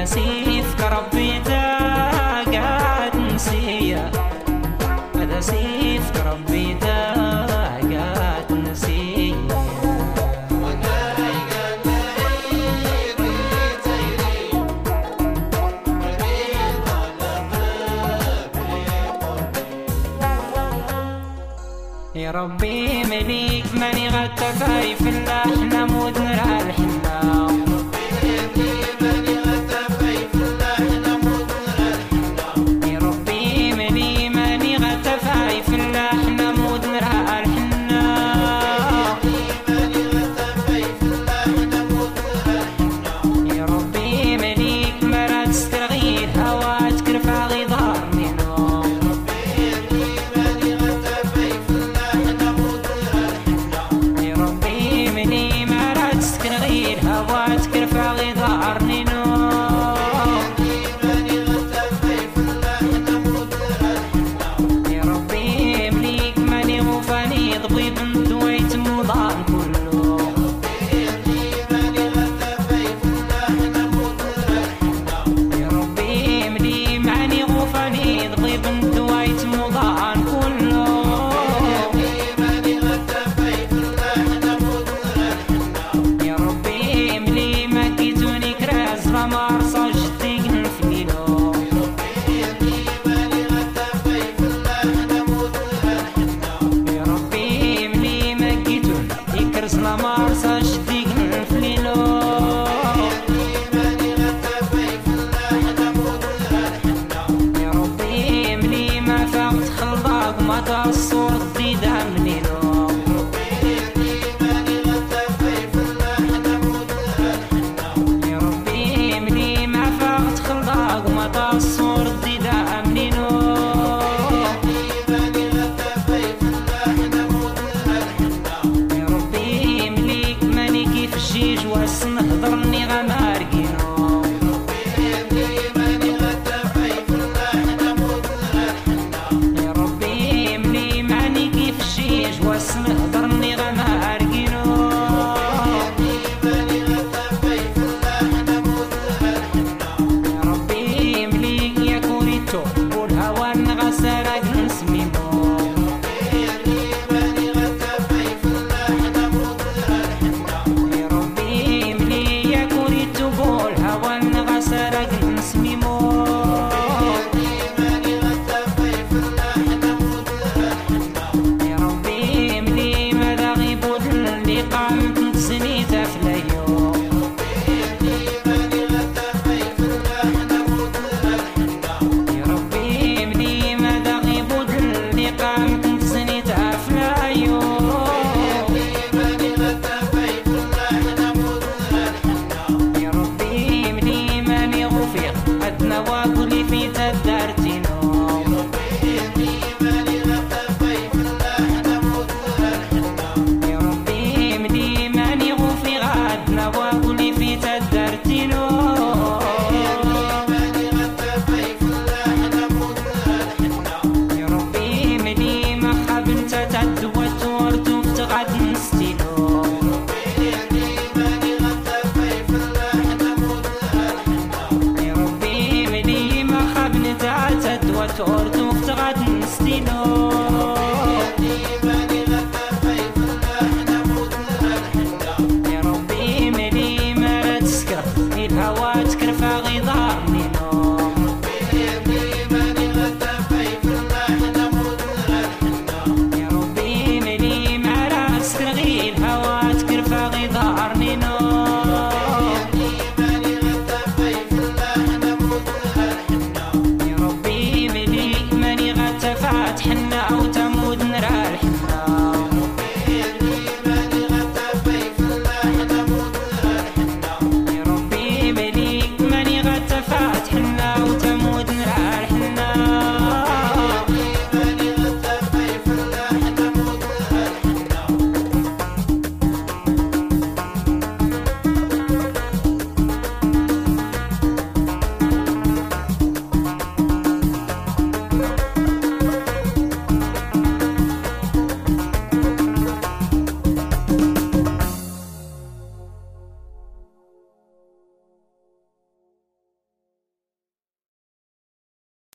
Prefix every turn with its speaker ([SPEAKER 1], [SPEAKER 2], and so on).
[SPEAKER 1] سيفك ربي تا قاعد نسيه، هذا سيفك ربي تا قاعد نسيه. يا ربي مليك ماني غتفاي في اللحن مود نرى الحنا، يا ربي ملي ماني غتفاي في اللحن مود نرى الحنا، يا ربي مليك مرات استرغير هواتك رفع غضار منو، يا ربي ملي مرات استرغير هواتك رفع غضار منو، يا ربي مليك ماني غفاني ضبيب دويت موضان كله، يا ربي ملي معني غفاني ضبيب دويت موضان كله، يا ربي ملي ما كيتوني كراز غمار صجدي قنفنينو، يا ربي ملي ما كيتون يكرز لمار صجدي قنفنينو، يا ربي ملي ما فاقت خلطاك ما تصور الديدة منينو، يا ربي ملي ما فاقت خلطاك ما تصور الديدة منينو، يا ربي مليك ماني كيف الجيج واس نهضرني غمارقينو، يا ربي ملي معني كيف الجيج واس نهضرني غمارقينو، يا ربي ملي يا كوريتو والهوا نغسرك نسميمو، يا ربي ملي يا كوريتو والهوا نغسرك نسميمو، يا ربي ملي ماذا غيبود اللي قامت نتسني تفلايو، يا ربي ملي ماذا غيبود اللي قامت نتسني تفلايو، يا ربي ملي ماني غفيق عدنا واكلي في تدارتينو، يا ربي ملي ماني غفيق عدنا واكلي في تدارتينو، يا ربي ملي ما خاب انت تعدوى تورتو فتغاد نستينو، يا ربي ملي ما خاب انت تعدوى تورتو فتغاد نستينو، يا ربي ملي ما لا تسكر الهوى تكره